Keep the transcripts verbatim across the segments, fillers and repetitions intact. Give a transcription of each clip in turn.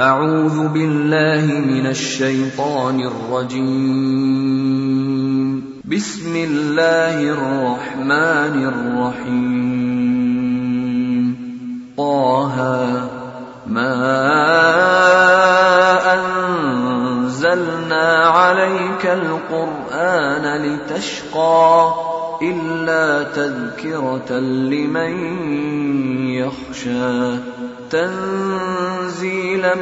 أعوذ بالله من الشيطان الرجيم. بسم الله الرحمن الرحيم. طه ما أنزلنا عليك القرآن لتشقى إلا تذكرة لمن يخشى تنزيلا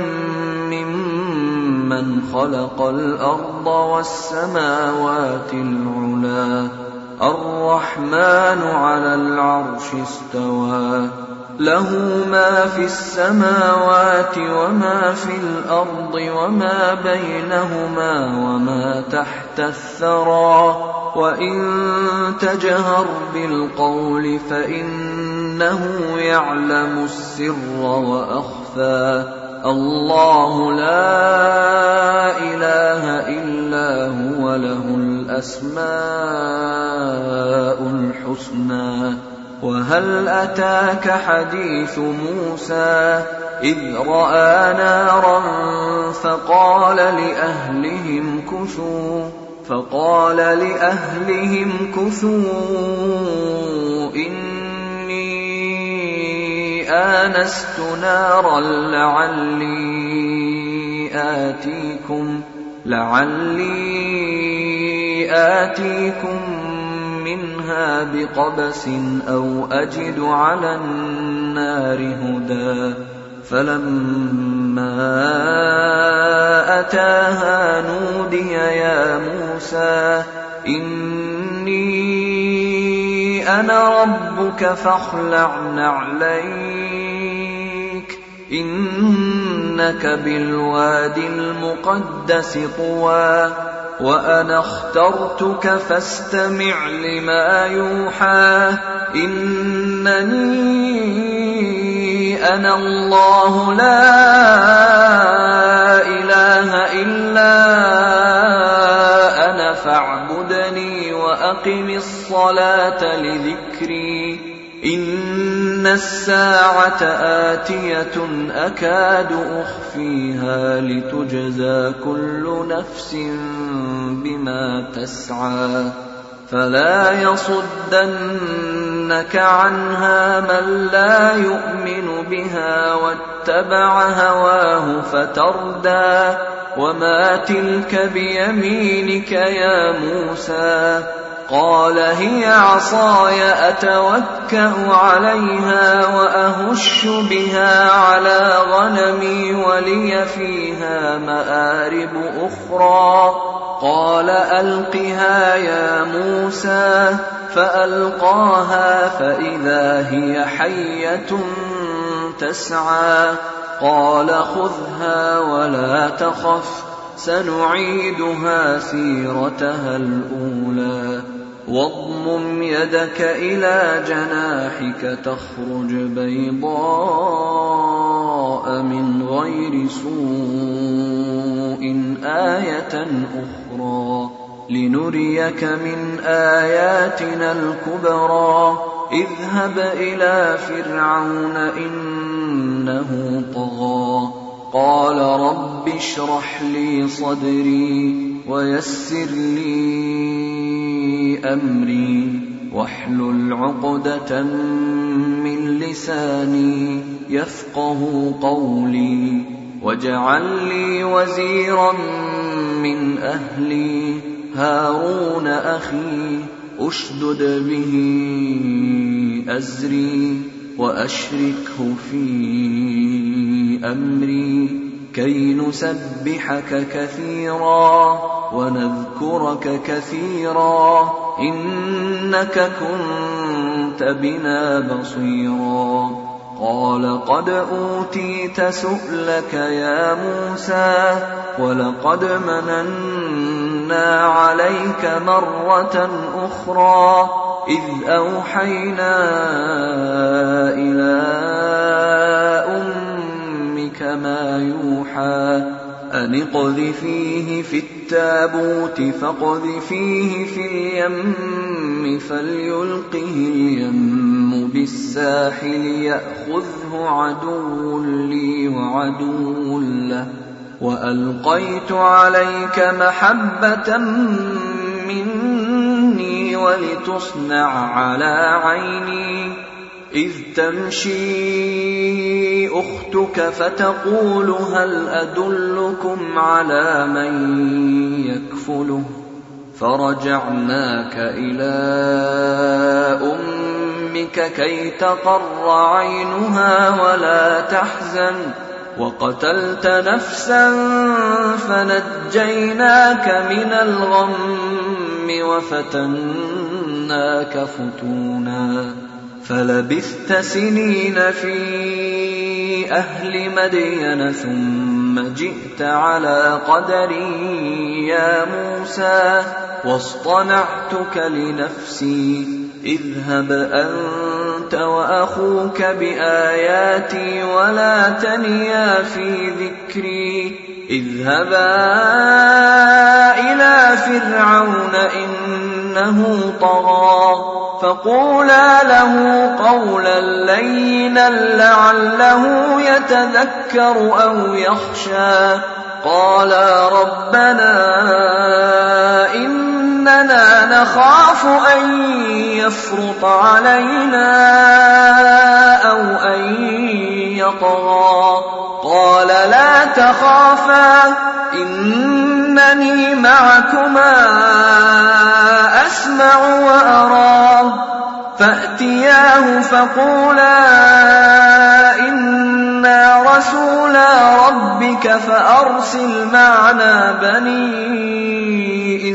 ممن خلق الأرض والسماوات العلى الرحمن على العرش استوى له ما في السماوات وما في الأرض وما بينهما وما تحت الثرى وإن تجهر بالقول فإنه يعلم السر وأخفى الله لا إله إلا هو له الأسماء الحسنى. وهل أتاك حديث موسى إذ رأى نارا فقال لأهلهم كثوا فقال لأهلهم كثوا إني آنست نارا لعلي آتيكم لعلي آتيكم منها بقبس أو أجد على النار هدى. فلما أتاها نودي يا موسى إني أنا ربك فاخلع نعليك إنك بالوادي المقدس طوى وأنا اخترتك فاستمع لما يوحى إنني أنا الله لا إله إلا أنا فاعبدني وأقم الصلاة لذكري إن الساعة آتية أكاد أخفيها لتجزى كل نفس بما تسعى فلا يصدنك عنها من لا يؤمن بها واتبع هواه فتردى. وما تلك بيمينك يا موسى قال هي عصاي أتوكأ عليها وأهش بها على غنمي ولي فيها مآرب أخرى. قال ألقها يا موسى فألقاها فإذا هي حية تسعى. قال خذها ولا تخف سنعيدها سيرتها الأولى واضمم يدك إلى جناحك تخرج بيضاء من غير سوء آية أخرى لنريك من آياتنا الكبرى. اذهب إلى فرعون إنه طغى قال رب اشرح لي صدري ويسر لي أمري واحلل عقدة من لساني يفقه قولي واجعل لي وزيرا من أهلي هارون أخي أشدد به أزري وأشركه في أمري كي نسبحك كثيرا ونذكرك كثيرا إنك كنت بنا بصيرا. قال قد أوتيت سؤلك يا موسى ولقد مننا عليك مرة أخرى إذ أوحينا إلى أمك كما يوحى أن اقذفيه في التابوت فاقذفيه في اليم فليلقه اليم بالساحل يأخذه عدو لي وعدو له وألقيت عليك محبة مني ولتصنع على عيني إذ تمشي أختك فتقول هل أدلكم على من يكفله فرجعناك إلى أمك كي تقر عينها ولا تحزن وقتلت نفسا فنجيناك من الغم وفتناك فتونا فلبثت سنين في أهل مدين ثم جئت على قدري يا موسى واصطنعتك لنفسي اذهب أنت وأخوك بآياتي ولا تنيا في ذكري اذهبا إلى فرعون إنه طغى فقولا له قولا لينا لعله يتذكر أو يخشى قالا ربنا إننا نخاف أن يفرط علينا أو أن يطغى قال لا تخافا إنني معكما أسمع وأرى فأتياه فقولا إنا رسولا ربك فأرسل معنا بني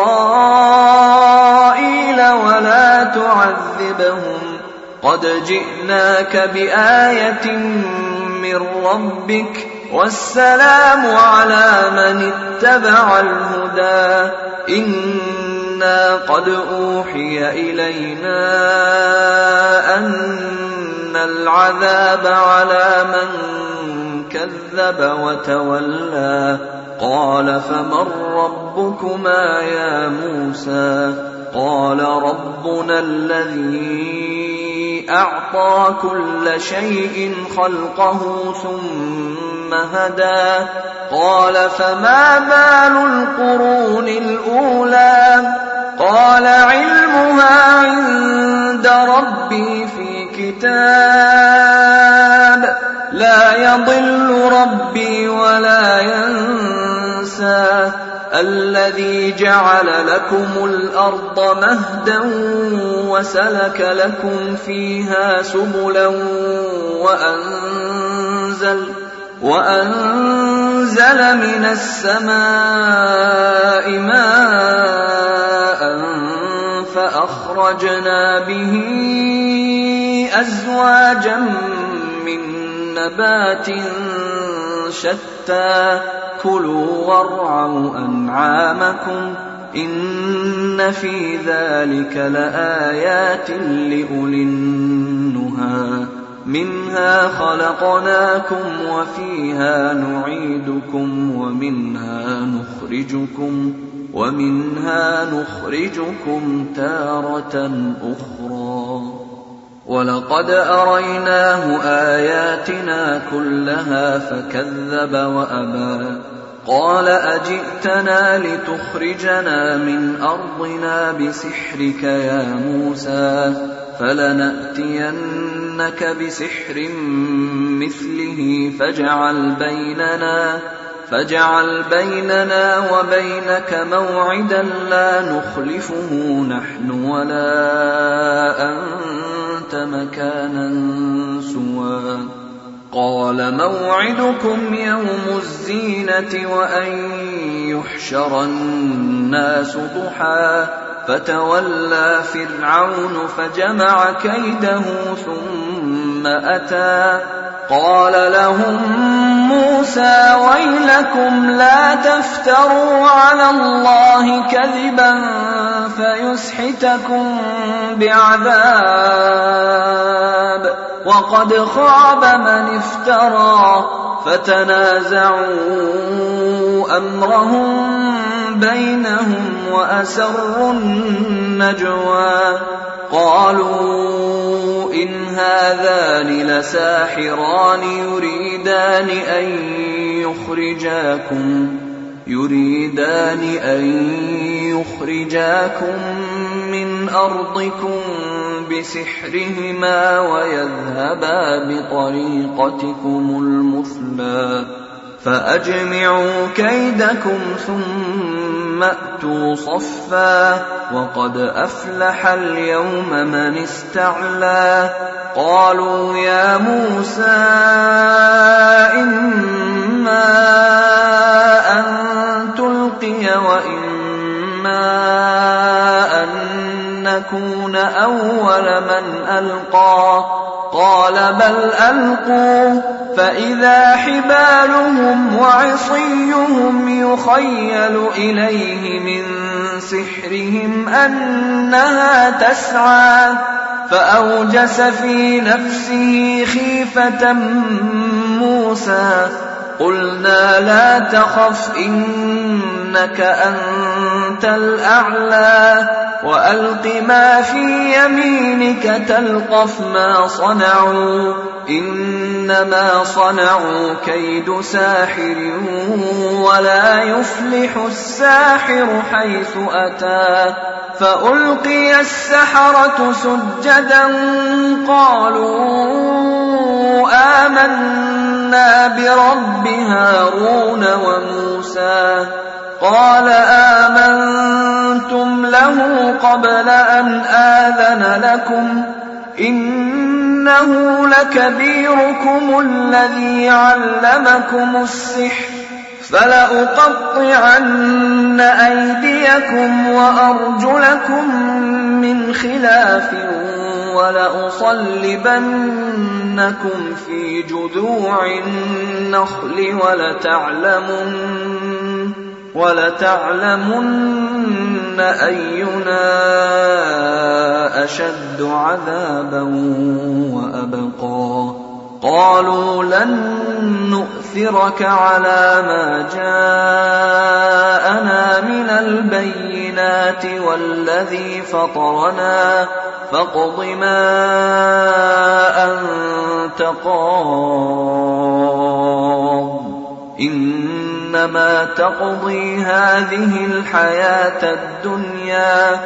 إسرائيل ولا تعذبهم قد جئناك بآية من ربك والسلام على من اتبع الهدى إنا قد أوحي إلينا أن العذاب على من كذب وتولى قال فمن ربكما يا موسى قال ربنا الذي أعطى كل شيء خلقه ثم هدى قال فما بال القرون الأولى قال علمها عند ربي في كتاب لا يضل ربي ولا ينسى الذي جعل لكم الأرض مهدا وسلك لكم فيها سبلا وأنزل, وأنزل من السماء ماء فأخرجنا به أزواجا من نبات شتى كلوا وارعوا أنعامكم إن في ذلك لآيات لأولي النهى منها خلقناكم وفيها نعيدكم ومنها نخرجكم ومنها نخرجكم تارة أخرى ولقد أريناه آياتنا كلها فكذب وأبى قال أجئتنا لتخرجنا من أرضنا بسحرك يا موسى فلنأتينك بسحر مثله فاجعل بيننا فاجعل بيننا وبينك موعدا لا نخلفه نحن ولا أنت مكانا سوى قال موعدكم يوم الزينة وأن يحشر الناس ضحى فتولى فرعون فجمع كيده ثم أتى قال لهم موسى ويلكم لا تفتروا على الله كذبا فيسحتكم بعذاب وقد خاب من افترى فتنازعوا أمرهم بينهم وأسروا النجوى قالوا إن هذان لساحران يريدان أن يخرجاكم يريدان أن يخرجاكم من أرضكم بسحرهما ويذهبا بطريقتكم المثلى فأجمعوا كيدكم ثم أتوا صفا وقد أفلح اليوم من استعلى قالوا يا موسى إما أن تلقي وإما أن نكون أول من ألقى قال بل ألقوا فإذا حبالهم وعصيهم يخيل إليه من سحرهم أنها تسعى فأوجس في نفسه خيفة موسى قلنا لا تخف إنك أنت الأعلى وألق ما في يمينك تلقف ما صنعوا إنما صنعوا كيد ساحر ولا يفلح الساحر حيث أتى فألقي السحرة سجدا قالوا آمنا برب هارون وموسى قال آمنتم له قبل أن آذن لكم إنه لكبيركم الذي علمكم السحر فلأقطعن أيديكم وأرجلكم من خلاف ولأصلبنكم في جذوع النخل ولتعلمن ولتعلمن أينا أشد عذابا وأبقى قالوا لن نؤثرك على ما جاءنا من البينات والذي فطرنا فاقض ما أنت قاض إنما تقضي هذه الحياة الدنيا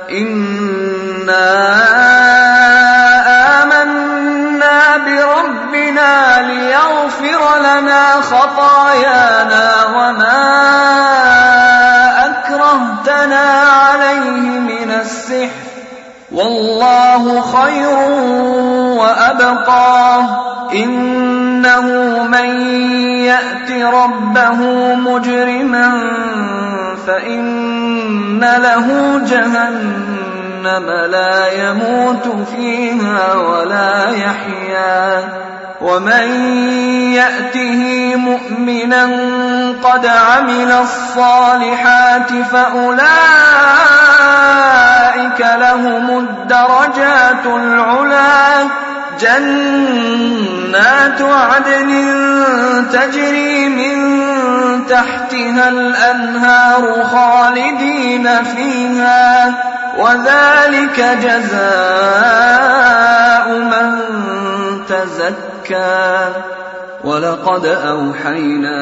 إنا آمنا بربنا ليغفر لنا خطايانا وما أكرهتنا عليه من السحر والله خير وأبقى إنه من يأت ربه مجرما فإن له جهنم لا يموت فيها ولا يحيا ومن يأته مؤمنا قد عمل الصالحات فأولئك لهم الدرجات العلى جنات عدن تجري من تحتها الأنهار خالدين فيها وذلك جزاء من تزكى ولقد أوحينا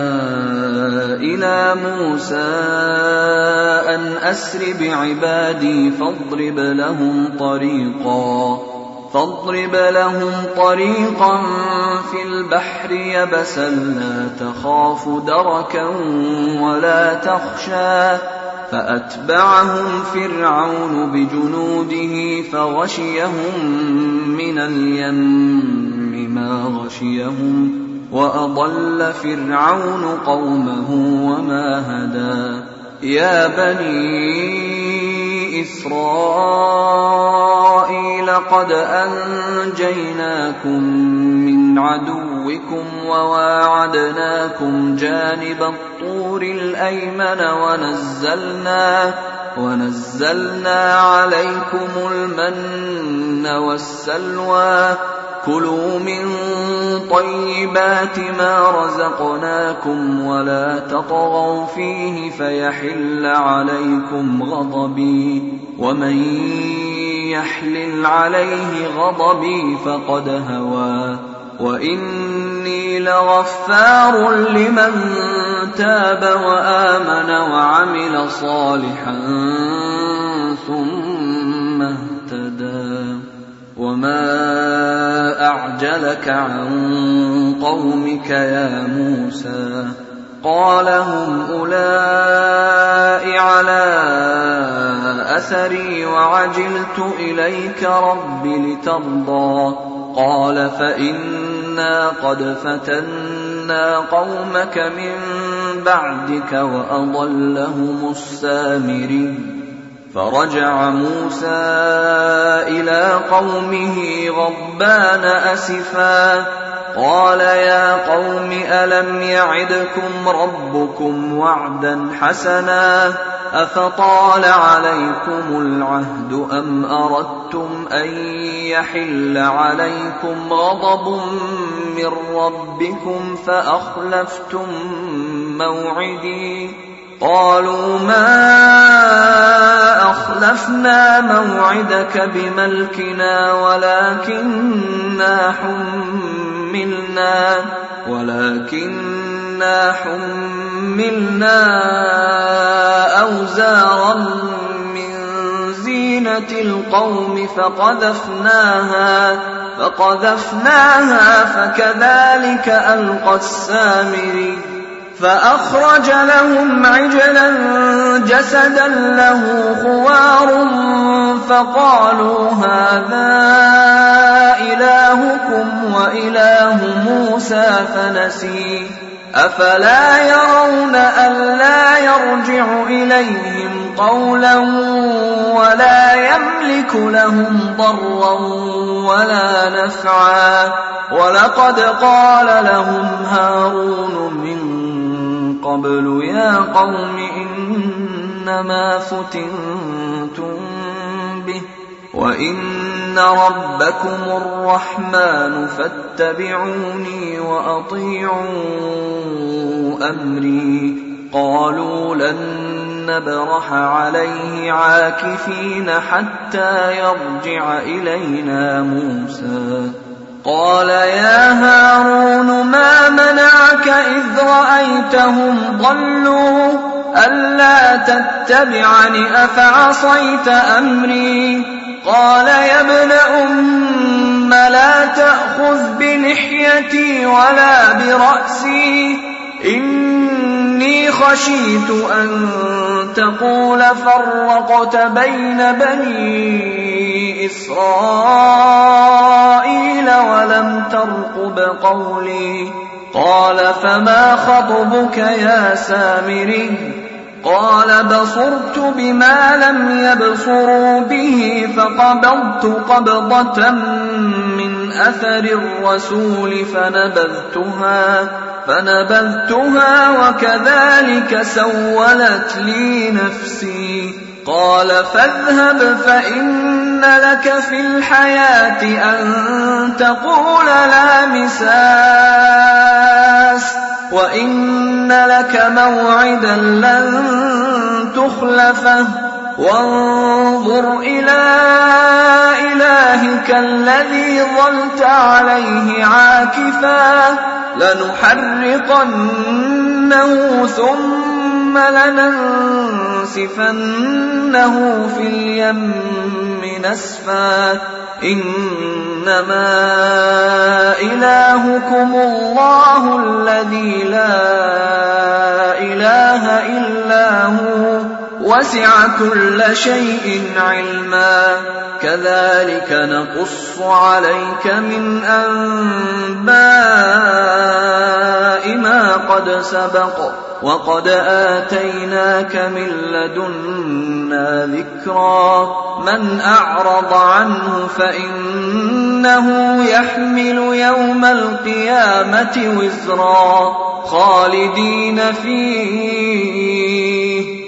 إلى موسى أن أسر بعبادي فاضرب لهم طريقا فاضرب لهم طريقا في البحر يبسا لا تخاف دركا ولا تخشى فأتبعهم فرعون بجنوده فغشيهم من اليم ما غشيهم وأضل فرعون قومه وما هدى يا بني إسرائيل قد أنجيناكم من عدوكم وواعدناكم جانب الطور الأيمن ونزلنا, ونزلنا عليكم المن والسلوى كلوا من طيبات ما رزقناكم ولا تطغوا فيه فيحل عليكم غضبي ومن يحلل عليه غضبي فقد هوى وإني لغفار لمن تاب وآمن وعمل صالحا ثم اهتدى وما أعجلك عن قومك يا موسى قال هم أولئك على أثري وعجلت إليك رب لترضى قال فإنا قد فتنا قومك من بعدك وأضلهم السامري فرجع موسى إلى قومه غضبان أسفا قال يا قوم ألم يعدكم ربكم وعدا حسنا أفطال عليكم العهد أم أردتم أن يحل عليكم غضب من ربكم فأخلفتم موعدي قالوا ما أخلفنا موعدك بملكنا ولكننا حملنا ولكننا حملنا أوزارا من زينة القوم فقذفناها فقذفناها فكذلك ألقى السامري فأخرج لهم عجلا جسدا له خوار فقالوا هذا إلهكم وإله موسى فنسي أفلا يرون ألا يرجع إليهم قولا ولا يملك لهم ضرا ولا نفعا ولقد قال لهم هارون من قبل يا قوم إنما فتنتم به وإن ربكم الرحمن فاتبعوني وأطيعوا أمري قالوا لن نبرح عليه عاكفين حتى يرجع إلينا موسى قال يا هارون ما منعك إذ رأيتهم ضلوا ألا تتبعني أفعصيت أمري قال يا ابن أم لا تأخذ بلحيتي ولا برأسي إني خشيت أن تقول فرقت بين بني إسرائيل ولم ترقب قولي قال فما خطبك يا سامري قال بصرت بما لم يبصروا به فقبضت قبضة من أثر الرسول فنبذتها فنبذتها وكذلك سولت لي نفسي قال فاذهب فإن لك في الحياة أن تقول لا مساس وإن لك موعدا لن تخلفه وانظر إلى إلهك الذي ظلت عليه عاكفا لنحرقنه ثم لننسفنه في اليم نسفا إنما إلهكم الله الذي لا إله إلا هو وسع كل شيء علما كذلك نقص عليك من أنباء ما قد سبق وقد آتيناك من لدنا ذكرا من أعرض عنه فإنه يحمل يوم القيامة وزرا خالدين فيه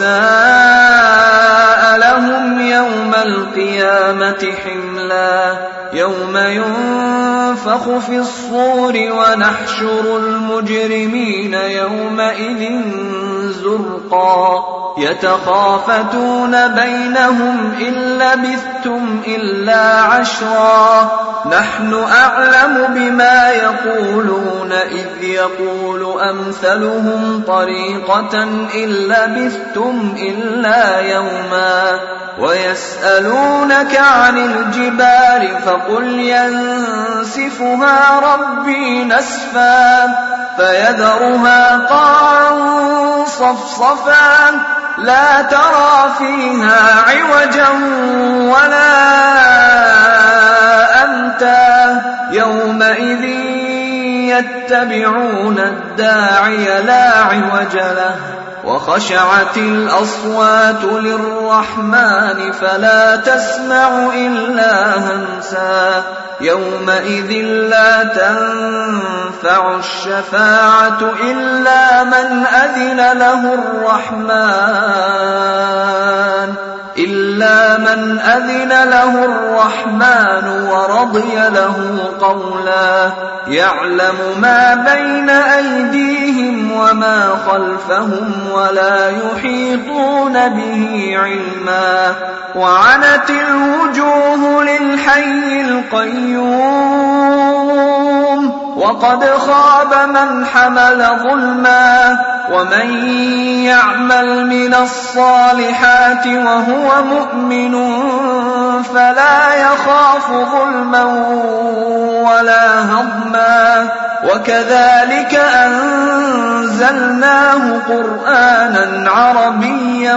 وساء لهم يوم القيامة حملا يوم ينفخ في الصور ونحشر المجرمين يومئذ زرقا يتخافتون بينهم إن لبثتم إلا عشرا نحن أعلم بما يقولون إذ يقول أمثلهم طريقة إن لبثتم إلا يوما ويسألونك عن الجبال فقل ينسفها ربي نسفا فيذرها قاعا صفصفا لا ترى فيها عوجا ولا أمتا يومئذ يتبعون الداعي لا عوج له وخشعت الأصوات للرحمن فلا تسمع إلا همسا يومئذ لا تنفع الشفاعة إلا من أذن له الرحمن إلا من أذن له الرحمن ورضي له قولا يعلم ما بين أيديهم وما خلفهم ولا يحيطون به علما وعنت الوجوه للحي القيوم وقد خاب من حمل ظلما ومن يعمل من الصالحات وهو مؤمن فلا يخاف ظلما ولا هضما وكذلك أنزلناه قرآنا عربيا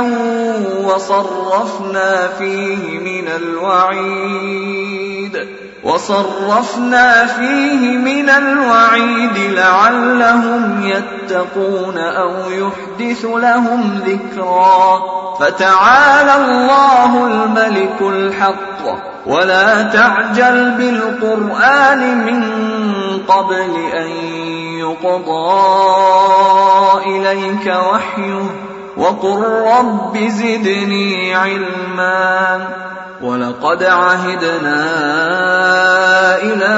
وصرفنا فيه من الوعيد وصرفنا فيه من الوعيد لعلهم يتقون أو يحدث لهم ذكرا فتعالى الله الملك الحق ولا تعجل بالقرآن من قبل أن يقضى إليك وحيه وقل رب زدني علما ولقد عهدنا إلى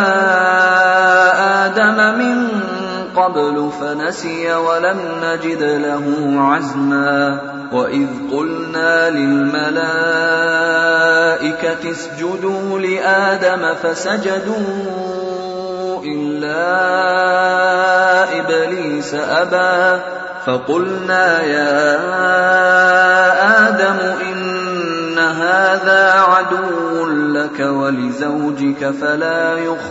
آدم من قبل فنسي ولم نجد له عزما وإذ قلنا للملائكة اسجدوا لآدم فسجدوا إلا إبليس أبى فقلنا يا آدم إن هذا عدو لك ولزوجك فلا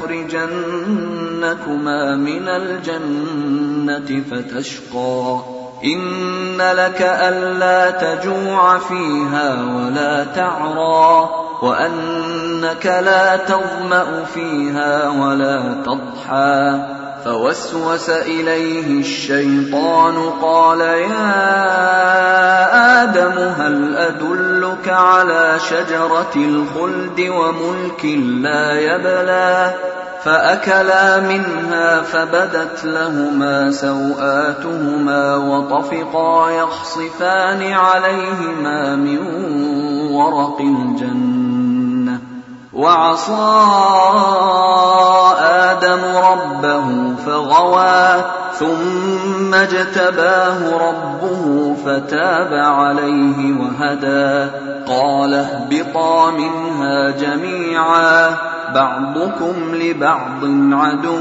يخرجنكما من الجنة فتشقى إن لك ألا تجوع فيها ولا تعرى وأنك لا تظمأ فيها ولا تضحى فوسوس إليه الشيطان قال يا آدم هل أدلك على شجرة الخلد وملك لا يبلى فأكلا منها فبدت لهما سوآتهما وطفقا يخصفان عليهما من ورق الجنة وعصى آدم ربه فغوى ثم اجتباه ربه فتاب عليه وهدى قال اهبطا منها جميعا بعضكم لبعض عدو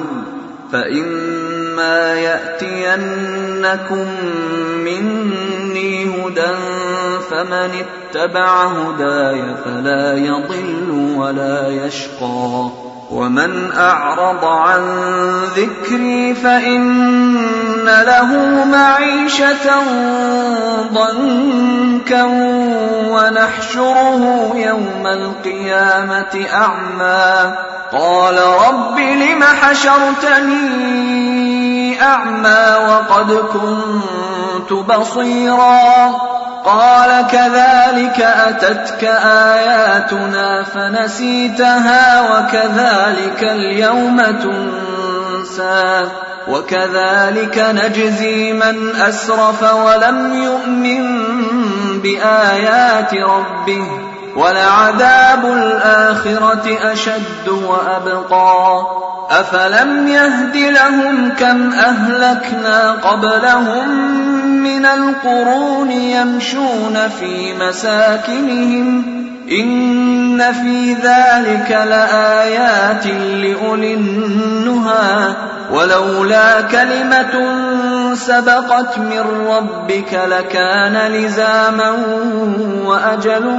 فإما يأتينكم مني هدى فمن اتبع هداي فلا يضل ولا يشقى ومن أعرض عن ذكري فإن له معيشة ضنكا ونحشره يوم القيامة أعمى قال رب لم حشرتني أعمى وقد كنت بصيرا قال كذلك أتتك آياتنا فنسيتها وكذلك اليوم تنسى وكذلك نجزي من أسرف ولم يؤمن بآيات ربه ولعذاب الآخرة أشد وأبقى أفلم يهد لهم كم أهلكنا قبلهم من القرون يمشون في مساكنهم إن في ذلك لآيات لأولي النهى ولولا كلمة سبقت من ربك لكان لزاما وأجل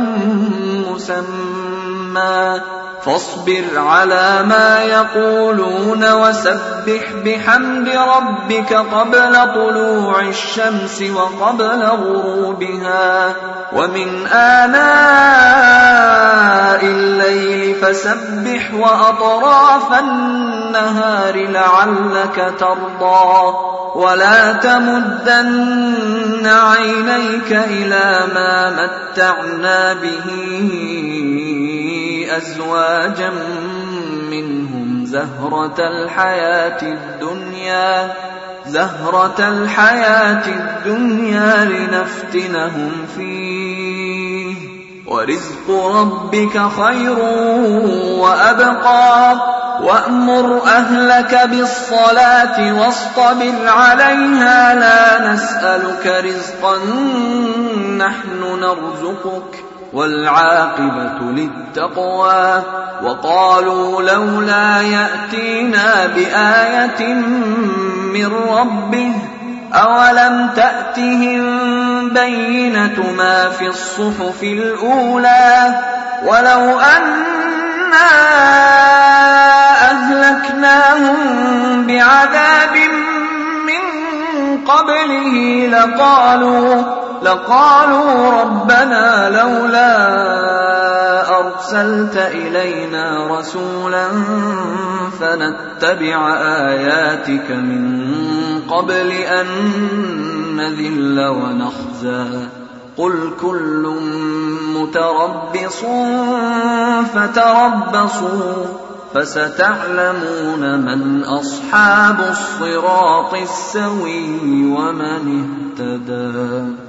مسمى فاصبر على ما يقولون وسبح بحمد ربك قبل طلوع الشمس وقبل غروبها ومن آناء الليل فسبح وأطراف النهار لعلك ترضى ولا تمدن عينيك إلى ما متعنا به أزواجا منهم زهرة الحياة الدنيا زهرة الحياة الدنيا لنفتنهم فيه ورزق ربك خير وأبقى وأمر أهلك بالصلاة واصطبر عليها لا نسألك رزقا نحن نرزقك والعاقبة للتقوى وقالوا لولا يأتينا بآية من ربه أولم تأتهم بينة ما في الصحف الأولى ولو أنا أهلكناهم بعذاب من قبله لقالوا لقالوا ربنا لولا أرسلت إلينا رسولا فنتبع آياتك من قبل أن نذل ونخزى قل كل متربص فتربصوا فستعلمون من أصحاب الصراط السوي ومن اهتدى.